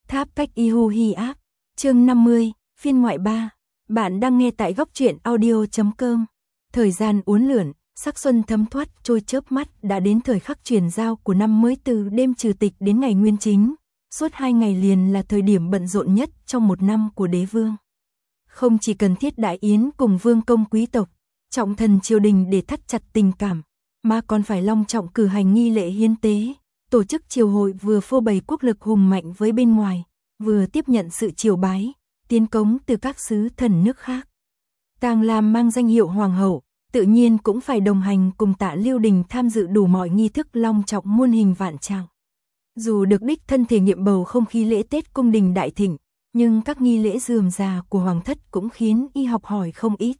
Tháp cách Ihu Hi áp, chương 50, phiên ngoại 3. Bạn đang nghe tại góc truyện audio.com. Thời gian uốn lượn, sắc xuân thấm thoát trôi chớp mắt, đã đến thời khắc chuyển giao của năm mới, từ đêm trừ tịch đến ngày nguyên chính. Suốt 2 ngày liền là thời điểm bận rộn nhất trong một năm của đế vương. Không chỉ cần thiết đại yến cùng vương công quý tộc, trọng thần triều đình để thắt chặt tình cảm, mà còn phải long trọng cử hành nghi lễ hiến tế, tổ chức triều hội, vừa phô bày quốc lực hùng mạnh với bên ngoài, vừa tiếp nhận sự triều bái, tiến cống từ các sứ thần nước khác. Tàng Lam mang danh hiệu hoàng hậu, tự nhiên cũng phải đồng hành cùng Tạ Lưu Đình tham dự đủ mọi nghi thức long trọng muôn hình vạn trạng. Dù được đích thân thể nghiệm bầu không khí lễ Tết cung đình đại thịnh, nhưng các nghi lễ rườm rà của hoàng thất cũng khiến y học hỏi không ít.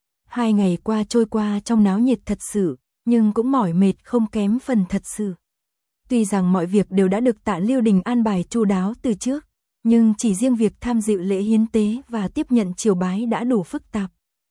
2 ngày qua trôi qua trong náo nhiệt thật sự, nhưng cũng mỏi mệt không kém phần thật sự. Tuy rằng mọi việc đều đã được Tạ Lưu Đình an bài chu đáo từ trước, nhưng chỉ riêng việc tham dự lễ hiến tế và tiếp nhận triều bái đã đủ phức tạp.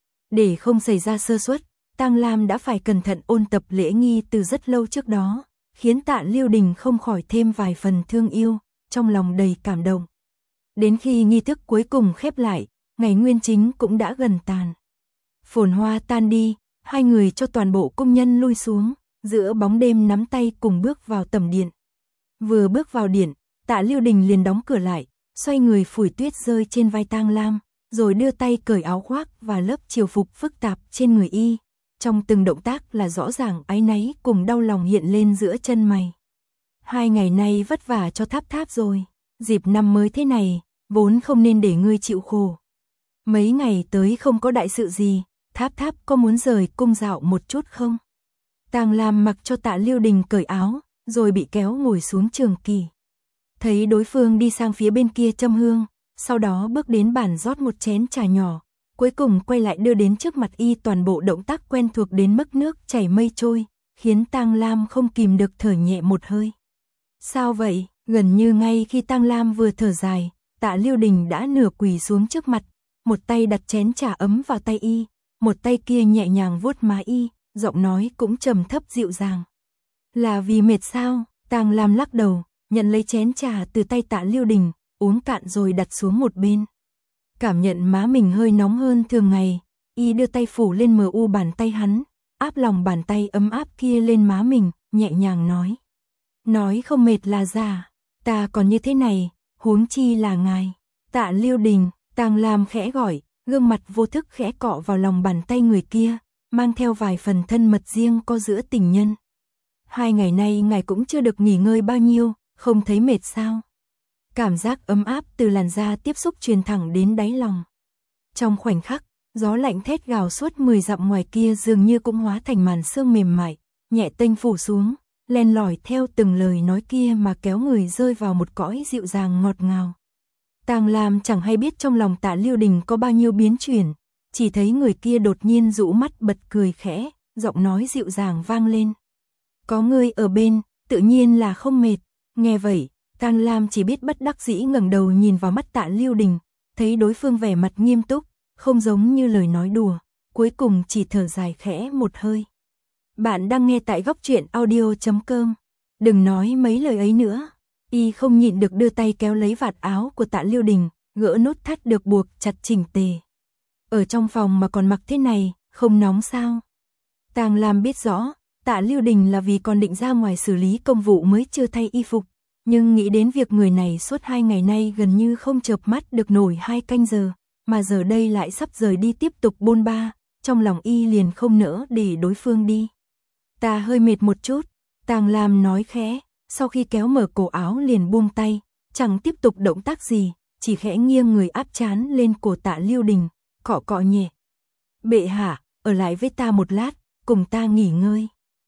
Để không xảy ra sơ suất, Tang Lam đã phải cẩn thận ôn tập lễ nghi từ rất lâu trước đó, khiến Tạ Lưu Đình không khỏi thêm vài phần thương yêu, trong lòng đầy cảm động. Đến khi nghi thức cuối cùng khép lại, ngày nguyên chính cũng đã gần tàn. Phồn hoa tan đi, hai người cho toàn bộ công nhân lui xuống, giữa bóng đêm nắm tay cùng bước vào tẩm điện. Vừa bước vào điện, Tạ Lưu Đình liền đóng cửa lại, xoay người phủi tuyết rơi trên vai Tang Lam, rồi đưa tay cởi áo khoác và lớp triều phục phức tạp trên người y. Trong từng động tác là rõ ràng áy náy cùng đau lòng hiện lên giữa chân mày. 2 ngày nay vất vả cho Tháp Tháp rồi, dịp năm mới thế này, vốn không nên để ngươi chịu khổ. Mấy ngày tới không có đại sự gì, Tháp Tháp có muốn rời cung dạo một chút không? Tang Lam mặc cho Tạ Lưu Đình cởi áo, rồi bị kéo ngồi xuống trường kỳ. Thấy đối phương đi sang phía bên kia châm hương, sau đó bước đến bàn rót một chén trà nhỏ, cuối cùng quay lại đưa đến trước mặt y, toàn bộ động tác quen thuộc đến mức nước chảy mây trôi, khiến Tang Lam không kìm được thở nhẹ một hơi. Sao vậy? Gần như ngay khi Tang Lam vừa thở dài, Tạ Lưu Đình đã nửa quỳ xuống trước mặt, một tay đặt chén trà ấm vào tay y, một tay kia nhẹ nhàng vuốt má y, giọng nói cũng trầm thấp dịu dàng. Là vì mệt sao? Tang Lam lắc đầu, nhận lấy chén trà từ tay Tạ Lưu Đình, uống cạn rồi đặt xuống một bên. Cảm nhận má mình hơi nóng hơn thường ngày, y đưa tay phủ lên mờ u bàn tay hắn, áp lòng bàn tay ấm áp kia lên má mình, nhẹ nhàng nói. Nói không mệt là giả, ta còn như thế này, huống chi là ngài. Tạ Lưu Đình, Tang Lam khẽ gọi, gương mặt vô thức khẽ cọ vào lòng bàn tay người kia, mang theo vài phần thân mật riêng có giữa tình nhân. 2 ngày nay ngài cũng chưa được nghỉ ngơi bao nhiêu, không thấy mệt sao? Cảm giác ấm áp từ làn da tiếp xúc truyền thẳng đến đáy lòng. Trong khoảnh khắc, gió lạnh thét gào suốt 10 dặm ngoài kia dường như cũng hóa thành màn sương mềm mại, nhẹ tênh phủ xuống, len lỏi theo từng lời nói kia mà kéo người rơi vào một cõi dịu dàng ngọt ngào. Tang Lam chẳng hay biết trong lòng Tạ Lưu Đình có bao nhiêu biến chuyển, chỉ thấy người kia đột nhiên rũ mắt bật cười khẽ, giọng nói dịu dàng vang lên. Có ngươi ở bên, tự nhiên là không mệt. Nghe vậy, Tang Lam chỉ biết bất đắc dĩ ngẩng đầu nhìn vào mắt Tạ Lưu Đình, thấy đối phương vẻ mặt nghiêm túc, không giống như lời nói đùa, cuối cùng chỉ thở dài khẽ một hơi. Bạn đang nghe tại góc truyện audio.com. Đừng nói mấy lời ấy nữa. Y không nhịn được đưa tay kéo lấy vạt áo của Tạ Lưu Đình, gỡ nút thắt được buộc chặt chỉnh tề. Ở trong phòng mà còn mặc thế này, không nóng sao? Tang Lam biết rõ, Tạ Lưu Đình là vì còn định ra ngoài xử lý công vụ mới chưa thay y phục, nhưng nghĩ đến việc người này suốt 2 ngày nay gần như không chợp mắt được nổi 2 canh giờ, mà giờ đây lại sắp rời đi tiếp tục bôn ba, trong lòng y liền không nỡ để đối phương đi. Ta hơi mệt một chút, Tang Lam nói khẽ, sau khi kéo mở cổ áo liền buông tay, chẳng tiếp tục động tác gì, chỉ khẽ nghiêng người áp trán lên cổ Tạ Lưu Đình, cọ cọ nhẹ. Bệ hạ, ở lại với ta một lát, cùng ta nghỉ ngơi.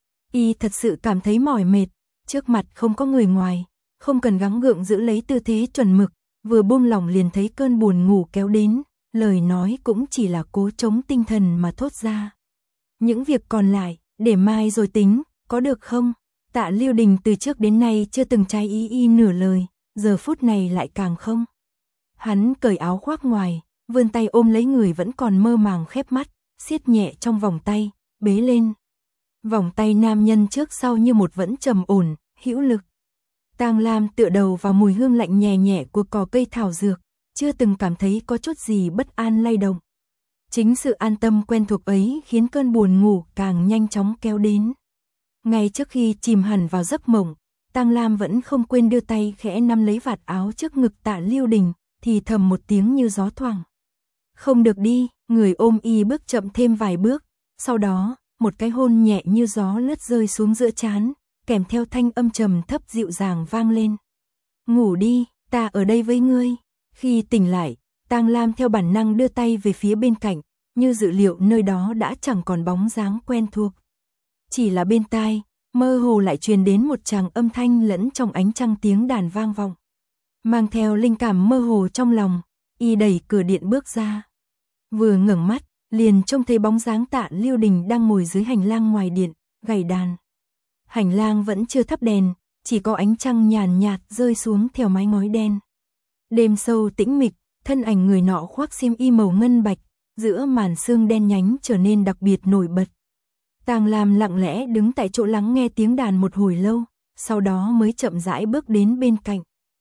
Y thật sự cảm thấy mỏi mệt, trước mặt không có người ngoài, không cần gắng gượng giữ lấy tư thế chuẩn mực, vừa buông lòng liền thấy cơn buồn ngủ kéo đến, lời nói cũng chỉ là cố chống tinh thần mà thốt ra. Những việc còn lại, để mai rồi tính, có được không? Tạ Lưu Đình từ trước đến nay chưa từng trái ý y nửa lời, giờ phút này lại càng không. Hắn cởi áo khoác ngoài, vươn tay ôm lấy người vẫn còn mơ màng khép mắt, siết nhẹ trong vòng tay, bế lên. Vòng tay nam nhân trước sau như một vẫn trầm ổn, hữu lực. Tang Lam tựa đầu vào mùi hương lạnh nhẹ nhẹ của cỏ cây thảo dược, chưa từng cảm thấy có chút gì bất an lay động. Chính sự an tâm quen thuộc ấy khiến cơn buồn ngủ càng nhanh chóng kéo đến. Ngay trước khi chìm hẳn vào giấc mộng, Tang Lam vẫn không quên đưa tay khẽ nắm lấy vạt áo trước ngực Tạ Lưu Đình, thì thầm một tiếng như gió thoảng. Không được đi, người ôm y bước chậm thêm vài bước, sau đó, một cái hôn nhẹ như gió lướt rơi xuống giữa trán, kèm theo thanh âm trầm thấp dịu dàng vang lên. Ngủ đi, ta ở đây với ngươi. Khi tỉnh lại, Tang Lam theo bản năng đưa tay về phía bên cạnh, như dự liệu nơi đó đã chẳng còn bóng dáng quen thuộc. Chỉ là bên tai, mơ hồ lại truyền đến một tràng âm thanh lẫn trong ánh trăng tiếng đàn vang vọng. Mang theo linh cảm mơ hồ trong lòng, y đẩy cửa điện bước ra. Vừa ngẩng mắt, liền trông thấy bóng dáng Tạ Lưu Đình đang ngồi dưới hành lang ngoài điện, gảy đàn. Hành lang vẫn chưa thắp đèn, chỉ có ánh trăng nhàn nhạt rơi xuống theo mái ngói đen. Đêm sâu tĩnh mịch, thân ảnh người nọ khoác xiêm y màu ngân bạch, giữa màn sương đen nhánh trở nên đặc biệt nổi bật. Tang Lam lặng lẽ đứng tại chỗ lắng nghe tiếng đàn một hồi lâu, sau đó mới chậm rãi bước đến bên cạnh.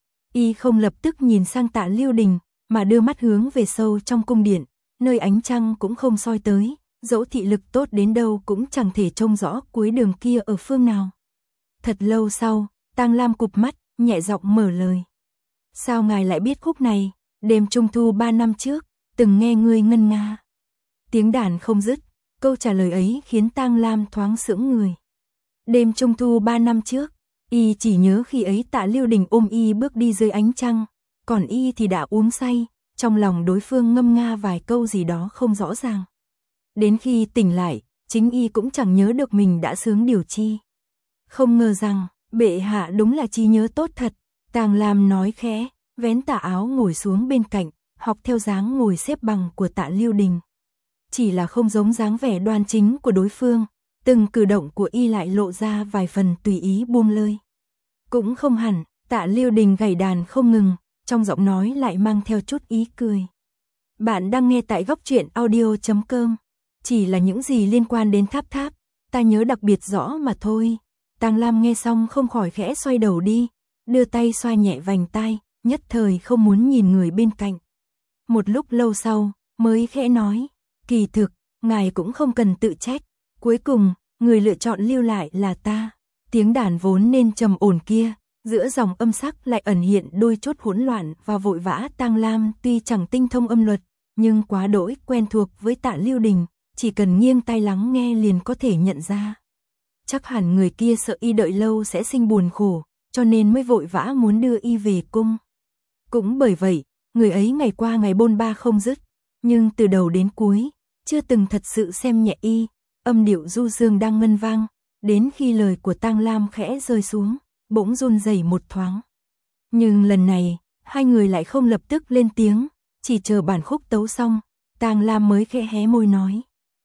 Y không lập tức nhìn sang Tạ Lưu Đình, mà đưa mắt hướng về sâu trong cung điện, nơi ánh trăng cũng không soi tới, dẫu thị lực tốt đến đâu cũng chẳng thể trông rõ cuối đường kia ở phương nào. Thật lâu sau, Tang Lam cụp mắt, nhẹ giọng mở lời. Sao ngài lại biết khúc này? Đêm trung thu 3 năm trước, từng nghe ngươi ngân nga. Tiếng đàn không dứt, câu trả lời ấy khiến Tang Lam thoáng sững người. Đêm trung thu 3 năm trước, y chỉ nhớ khi ấy Tạ Lưu Đình ôm y bước đi dưới ánh trăng, còn y thì đã uống say, trong lòng đối phương ngâm nga vài câu gì đó không rõ ràng. Đến khi tỉnh lại, chính y cũng chẳng nhớ được mình đã sướng điều chi. Không ngờ rằng, bệ hạ đúng là trí nhớ tốt thật, Tang Lam nói khẽ, vén tà áo ngồi xuống bên cạnh, học theo dáng ngồi xếp bằng của Tạ Lưu Đình. Chỉ là không giống dáng vẻ đoan chính của đối phương, từng cử động của y lại lộ ra vài phần tùy ý buông lơi. Cũng không hẳn, Tạ Lưu Đình gảy đàn không ngừng, trong giọng nói lại mang theo chút ý cười. Bạn đang nghe tại góc truyện audio.com. Chỉ là những gì liên quan đến tháp tháp, ta nhớ đặc biệt rõ mà thôi. Tang Lam nghe xong không khỏi khẽ xoay đầu đi, đưa tay xoa nhẹ vành tai, nhất thời không muốn nhìn người bên cạnh. Một lúc lâu sau, mới khẽ nói, kỳ thực, ngài cũng không cần tự trách, cuối cùng, người lựa chọn lưu lại là ta. Tiếng đàn vốn nên trầm ổn kia, giữa dòng âm sắc lại ẩn hiện đôi chút hỗn loạn và vội vã. Tang Lam tuy chẳng tinh thông âm luật, nhưng quá đỗi quen thuộc với Tạ Lưu Đình, chỉ cần nghiêng tai lắng nghe liền có thể nhận ra. Chắc hẳn người kia sợ y đợi lâu sẽ sinh buồn khổ, cho nên mới vội vã muốn đưa y về cung. Cũng bởi vậy, người ấy ngày qua ngày bôn ba không dứt, nhưng từ đầu đến cuối, chưa từng thật sự xem nhẹ y, âm điệu du dương đang ngân vang, đến khi lời của Tang Lam khẽ rơi xuống, bỗng run rẩy một thoáng. Nhưng lần này, hai người lại không lập tức lên tiếng, chỉ chờ bản khúc tấu xong, Tang Lam mới khẽ hé môi nói.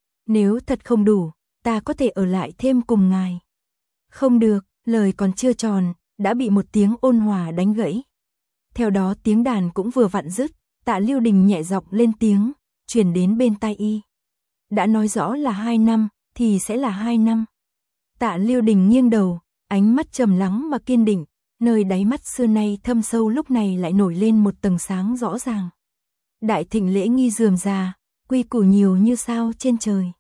Nếu thật không đủ, ta có thể ở lại thêm cùng ngài. Không được, lời còn chưa tròn, đã bị một tiếng ôn hòa đánh gãy. Theo đó tiếng đàn cũng vừa vặn dứt, Tạ Lưu Đình nhẹ giọng lên tiếng, truyền đến bên tai y. Đã nói rõ là 2 năm, thì sẽ là 2 năm. Tạ Lưu Đình nghiêng đầu, ánh mắt trầm lắng mà kiên định, nơi đáy mắt xưa nay thâm sâu lúc này lại nổi lên một tầng sáng rõ ràng. Đại thịnh lễ nghi rườm rà, quy củ nhiều như sao trên trời.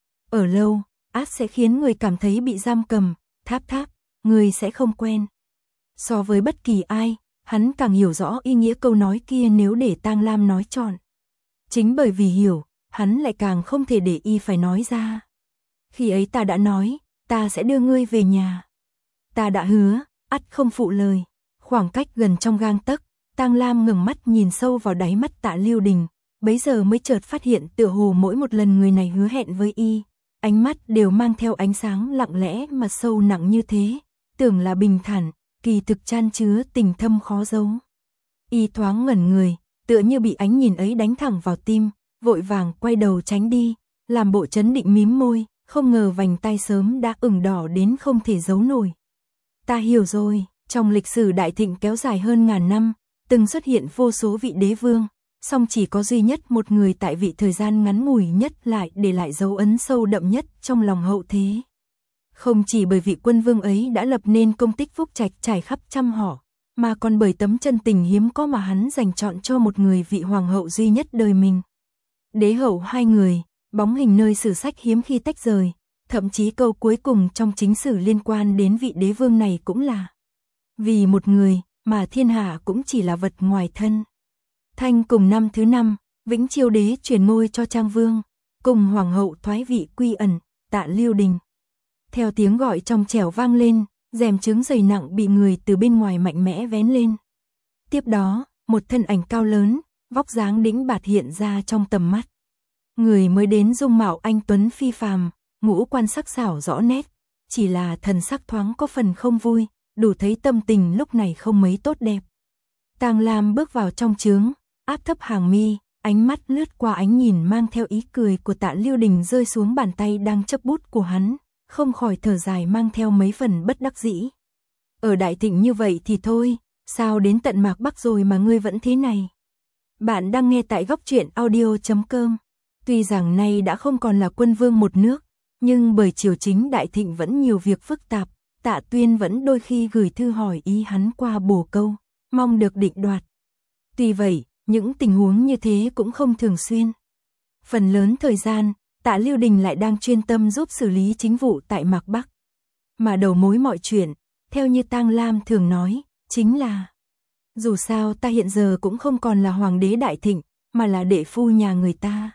Ở lâu, át sẽ khiến người cảm thấy bị giam cầm, tháp tháp, người sẽ không quen. So với bất kỳ ai, hắn càng hiểu rõ ý nghĩa câu nói kia nếu để Tang Lam nói trọn. Chính bởi vì hiểu, hắn lại càng không thể để y phải nói ra. Khi ấy ta đã nói, ta sẽ đưa ngươi về nhà. Ta đã hứa, ắt không phụ lời. Khoảng cách gần trong gang tấc, Tang Lam ngẩng mắt nhìn sâu vào đáy mắt Tạ Lưu Đình, bấy giờ mới chợt phát hiện tựa hồ mỗi một lần người này hứa hẹn với y, ánh mắt đều mang theo ánh sáng lặng lẽ mà sâu nặng như thế, tưởng là bình thản, kỳ thực chan chứa tình thâm khó giấu. Y thoáng ngẩn người, tựa như bị ánh nhìn ấy đánh thẳng vào tim, vội vàng quay đầu tránh đi, làm bộ trấn định mím môi, không ngờ vành tai sớm đã ửng đỏ đến không thể giấu nổi. Ta hiểu rồi, trong lịch sử đại thịnh kéo dài hơn ngàn năm, từng xuất hiện vô số vị đế vương, song chỉ có duy nhất một người tại vị thời gian ngắn ngủi nhất lại để lại dấu ấn sâu đậm nhất trong lòng hậu thế. Không chỉ bởi vị quân vương ấy đã lập nên công tích phúc trạch trải khắp trăm họ, mà còn bởi tấm chân tình hiếm có mà hắn dành chọn cho một người vị hoàng hậu duy nhất đời mình. Đế hậu hai người, bóng hình nơi sử sách hiếm khi tách rời, thậm chí câu cuối cùng trong chính sử liên quan đến vị đế vương này cũng là: vì một người mà thiên hạ cũng chỉ là vật ngoài thân. Thanh cùng năm thứ 5, Vĩnh Chiêu đế truyền ngôi cho Trang Vương, cùng hoàng hậu thoái vị quy ẩn, Tạ Liêu Đình. Theo tiếng gọi trong trẻo vang lên, rèm trứng dày nặng bị người từ bên ngoài mạnh mẽ vén lên. Tiếp đó, một thân ảnh cao lớn, vóc dáng đĩnh bạt hiện ra trong tầm mắt. Người mới đến dung mạo anh tuấn phi phàm, ngũ quan sắc sảo rõ nét, chỉ là thần sắc thoáng có phần không vui, đủ thấy tâm tình lúc này không mấy tốt đẹp. Tang Lam bước vào trong trướng, áp thấp hàng mi, ánh mắt lướt qua ánh nhìn mang theo ý cười của Tạ Liêu Đình rơi xuống bàn tay đang chấp bút của hắn, không khỏi thở dài mang theo mấy phần bất đắc dĩ. Ở Đại Thịnh như vậy thì thôi, sao đến tận Mạc Bắc rồi mà ngươi vẫn thế này? Bạn đang nghe tại góc truyện audio.com. Tuy rằng nay đã không còn là quân vương một nước, nhưng bởi triều chính Đại Thịnh vẫn nhiều việc phức tạp, Tạ Tuyên vẫn đôi khi gửi thư hỏi ý hắn qua bổ câu, mong được định đoạt. Tuy vậy, những tình huống như thế cũng không thường xuyên. Phần lớn thời gian, Tạ Liêu Đình lại đang chuyên tâm giúp xử lý chính vụ tại Mạc Bắc. Mà đầu mối mọi chuyện, theo như Tang Lam thường nói, chính là: dù sao ta hiện giờ cũng không còn là hoàng đế Đại Thịnh, mà là đệ phu nhà người ta.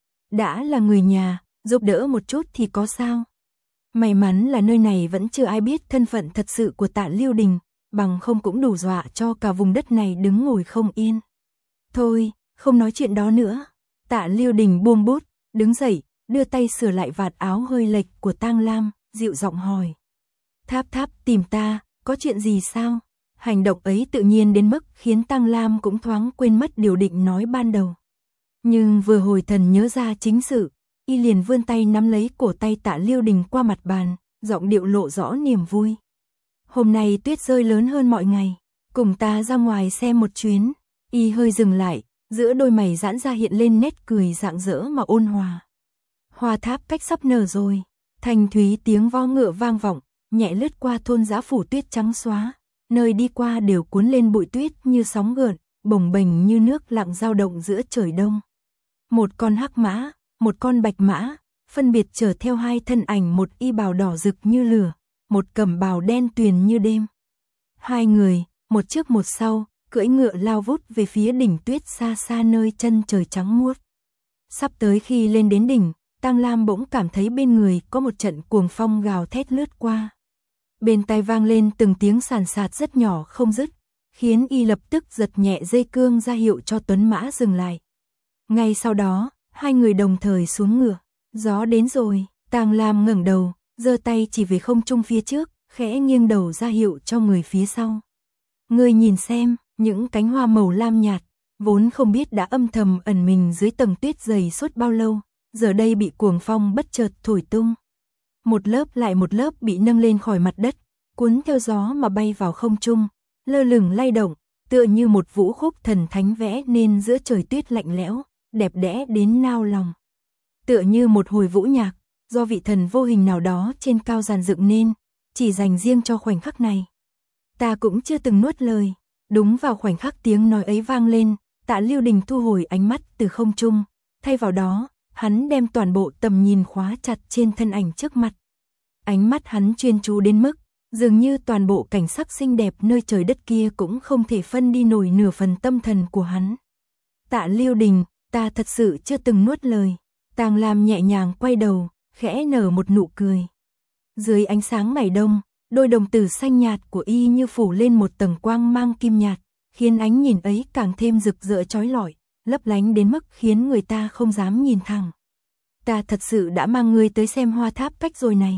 Đã là người nhà, giúp đỡ một chút thì có sao. May mắn là nơi này vẫn chưa ai biết thân phận thật sự của Tạ Liêu Đình, bằng không cũng đủ dọa cho cả vùng đất này đứng ngồi không yên. Thôi, không nói chuyện đó nữa. Tạ Liêu Đình buông bút, đứng dậy, đưa tay sửa lại vạt áo hơi lệch của Tang Lam, dịu giọng hỏi: Tháp Tháp tìm ta, có chuyện gì sao? Hành động ấy tự nhiên đến mức khiến Tang Lam cũng thoáng quên mất điều định nói ban đầu. Nhưng vừa hồi thần nhớ ra chính sự, y liền vươn tay nắm lấy cổ tay Tạ Liêu Đình qua mặt bàn, giọng điệu lộ rõ niềm vui. Hôm nay tuyết rơi lớn hơn mọi ngày, cùng ta ra ngoài xem một chuyến. Y hơi dừng lại, giữa đôi mày giãn ra hiện lên nét cười rạng rỡ mà ôn hòa. Hoa tháp cách sắp nở rồi, thanh thúy tiếng vo ngựa vang vọng, nhẹ lướt qua thôn dã phủ tuyết trắng xóa, nơi đi qua đều cuốn lên bụi tuyết như sóng gợn, bồng bềnh như nước lặng dao động giữa trời đông. Một con hắc mã, một con bạch mã, phân biệt chở theo hai thân ảnh, một y bào đỏ rực như lửa, một cẩm bào đen tuyền như đêm. Hai người, một trước một sau, cưỡi ngựa lao vút về phía đỉnh tuyết xa xa nơi chân trời trắng muốt. Sắp tới khi lên đến đỉnh, Tang Lam bỗng cảm thấy bên người có một trận cuồng phong gào thét lướt qua. Bên tai vang lên từng tiếng sàn sạt rất nhỏ không dứt, khiến y lập tức giật nhẹ dây cương ra hiệu cho tuấn mã dừng lại. Ngay sau đó, hai người đồng thời xuống ngựa. Gió đến rồi, Tang Lam ngẩng đầu, giơ tay chỉ về không trung phía trước, khẽ nghiêng đầu ra hiệu cho người phía sau. Ngươi nhìn xem, những cánh hoa màu lam nhạt, vốn không biết đã âm thầm ẩn mình dưới tầng tuyết dày suốt bao lâu, giờ đây bị cuồng phong bất chợt thổi tung. Một lớp lại một lớp bị nâng lên khỏi mặt đất, cuốn theo gió mà bay vào không trung, lơ lửng lay động, tựa như một vũ khúc thần thánh vẽ nên giữa trời tuyết lạnh lẽo, đẹp đẽ đến nao lòng. Tựa như một hồi vũ nhạc, do vị thần vô hình nào đó trên cao dàn dựng nên, chỉ dành riêng cho khoảnh khắc này. Ta cũng chưa từng nuốt lời. Đúng vào khoảnh khắc tiếng nói ấy vang lên, Tạ Liêu Đình thu hồi ánh mắt từ không trung, thay vào đó, hắn đem toàn bộ tầm nhìn khóa chặt trên thân ảnh trước mặt. Ánh mắt hắn chuyên chú đến mức, dường như toàn bộ cảnh sắc xinh đẹp nơi trời đất kia cũng không thể phân đi nổi nửa phần tâm thần của hắn. Tạ Liêu Đình, ta thật sự chưa từng nuốt lời. Tang Lam nhẹ nhàng quay đầu, khẽ nở một nụ cười. Dưới ánh sáng ngày đông, đôi đồng tử xanh nhạt của y như phủ lên một tầng quang mang kim nhạt, khiến ánh nhìn ấy càng thêm rực rỡ chói lọi, lấp lánh đến mức khiến người ta không dám nhìn thẳng. Ta thật sự đã mang ngươi tới xem hoa tháp cách rồi này.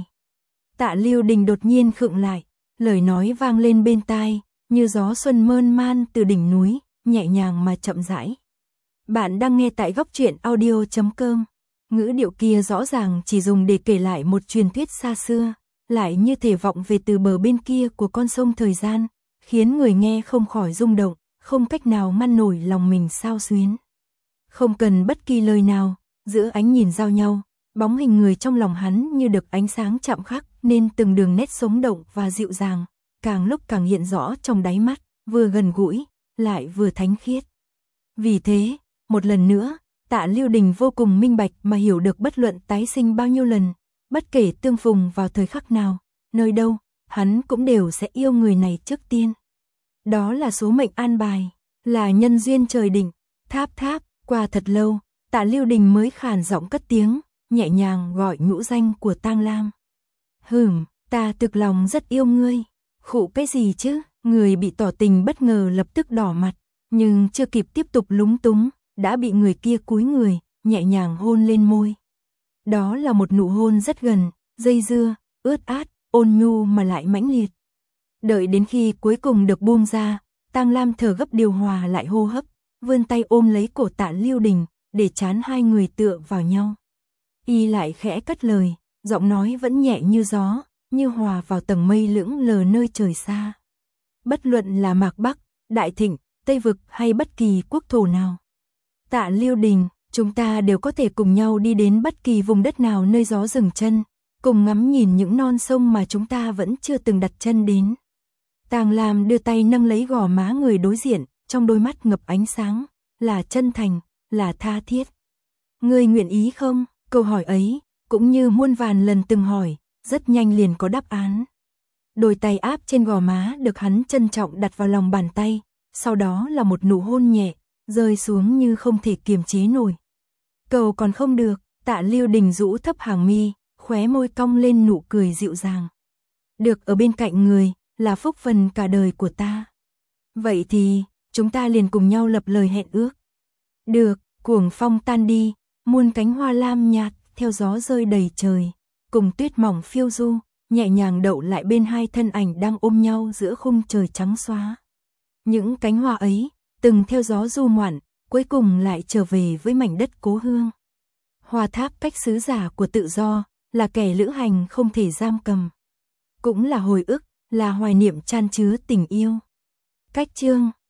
Tạ Liêu Đình đột nhiên khựng lại, lời nói vang lên bên tai, như gió xuân mơn man từ đỉnh núi, nhẹ nhàng mà chậm rãi. Bạn đang nghe tại góc truyện audio.com. Ngữ điệu kia rõ ràng chỉ dùng để kể lại một truyền thuyết xa xưa, lại như thể vọng về từ bờ bên kia của con sông thời gian, khiến người nghe không khỏi rung động, không cách nào ngăn nổi lòng mình xao xuyến. Không cần bất kỳ lời nào, giữa ánh nhìn giao nhau, Bóng hình người trong lòng hắn như được ánh sáng chạm khắc nên từng đường nét sống động và dịu dàng, càng lúc càng hiện rõ trong đáy mắt, vừa gần gũi, lại vừa thánh khiết. Vì thế, một lần nữa, Tạ Lưu Đình vô cùng minh bạch mà hiểu được bất luận tái sinh bao nhiêu lần, bất kể tương phùng vào thời khắc nào, nơi đâu, hắn cũng đều sẽ yêu người này trước tiên. Đó là số mệnh an bài, là nhân duyên trời định. Tháp tháp, qua thật lâu, Tạ Lưu Đình mới khàn giọng cất tiếng, nhẹ nhàng gọi nhũ danh của Tang Lam. Ta thực lòng rất yêu ngươi. Khụ cái gì chứ? Người bị tỏ tình bất ngờ lập tức đỏ mặt, nhưng chưa kịp tiếp tục lúng túng, đã bị người kia cúi người, nhẹ nhàng hôn lên môi. Đó là một nụ hôn rất gần, dây dưa, ướt át, ôn nhu mà lại mãnh liệt. Đợi đến khi cuối cùng được buông ra, Tang Lam thở gấp điều hòa lại hô hấp, vươn tay ôm lấy cổ Tạ Lưu Đình, để trán hai người tựa vào nhau. Y lại khẽ cất lời, giọng nói vẫn nhẹ như gió, như hòa vào tầng mây lững lờ nơi trời xa. Bất luận là Mạc Bắc, Đại Thịnh, Tây Vực hay bất kỳ quốc thổ nào. Tạ Lưu Đình, chúng ta đều có thể cùng nhau đi đến bất kỳ vùng đất nào nơi gió dừng chân, cùng ngắm nhìn những non sông mà chúng ta vẫn chưa từng đặt chân đến. Tang Lam đưa tay nâng lấy gò má người đối diện, trong đôi mắt ngập ánh sáng, là chân thành, là tha thiết. Ngươi nguyện ý không? Câu hỏi ấy, cũng như muôn vàn lần từng hỏi, rất nhanh liền có đáp án. Đôi tay áp trên gò má được hắn trân trọng đặt vào lòng bàn tay, sau đó là một nụ hôn nhẹ, rơi xuống như không thể kiềm chế nổi. Cầu còn không được, Tạ Lưu Đình rũ thấp hàng mi, khóe môi cong lên nụ cười dịu dàng. Được ở bên cạnh người, là phúc phần cả đời của ta. Vậy thì, chúng ta liền cùng nhau lập lời hẹn ước. Được, cuồng phong tan đi, muôn cánh hoa lam nhạt, theo gió rơi đầy trời, cùng tuyết mỏng phiêu du, nhẹ nhàng đậu lại bên hai thân ảnh đang ôm nhau giữa khung trời trắng xóa. Những cánh hoa ấy, từng theo gió du ngoạn, cuối cùng lại trở về với mảnh đất cố hương. Hoa tháp cách sứ giả của tự do, là kẻ lữ hành không thể giam cầm. Cũng là hồi ức, là hoài niệm chan chứa tình yêu. Cách chương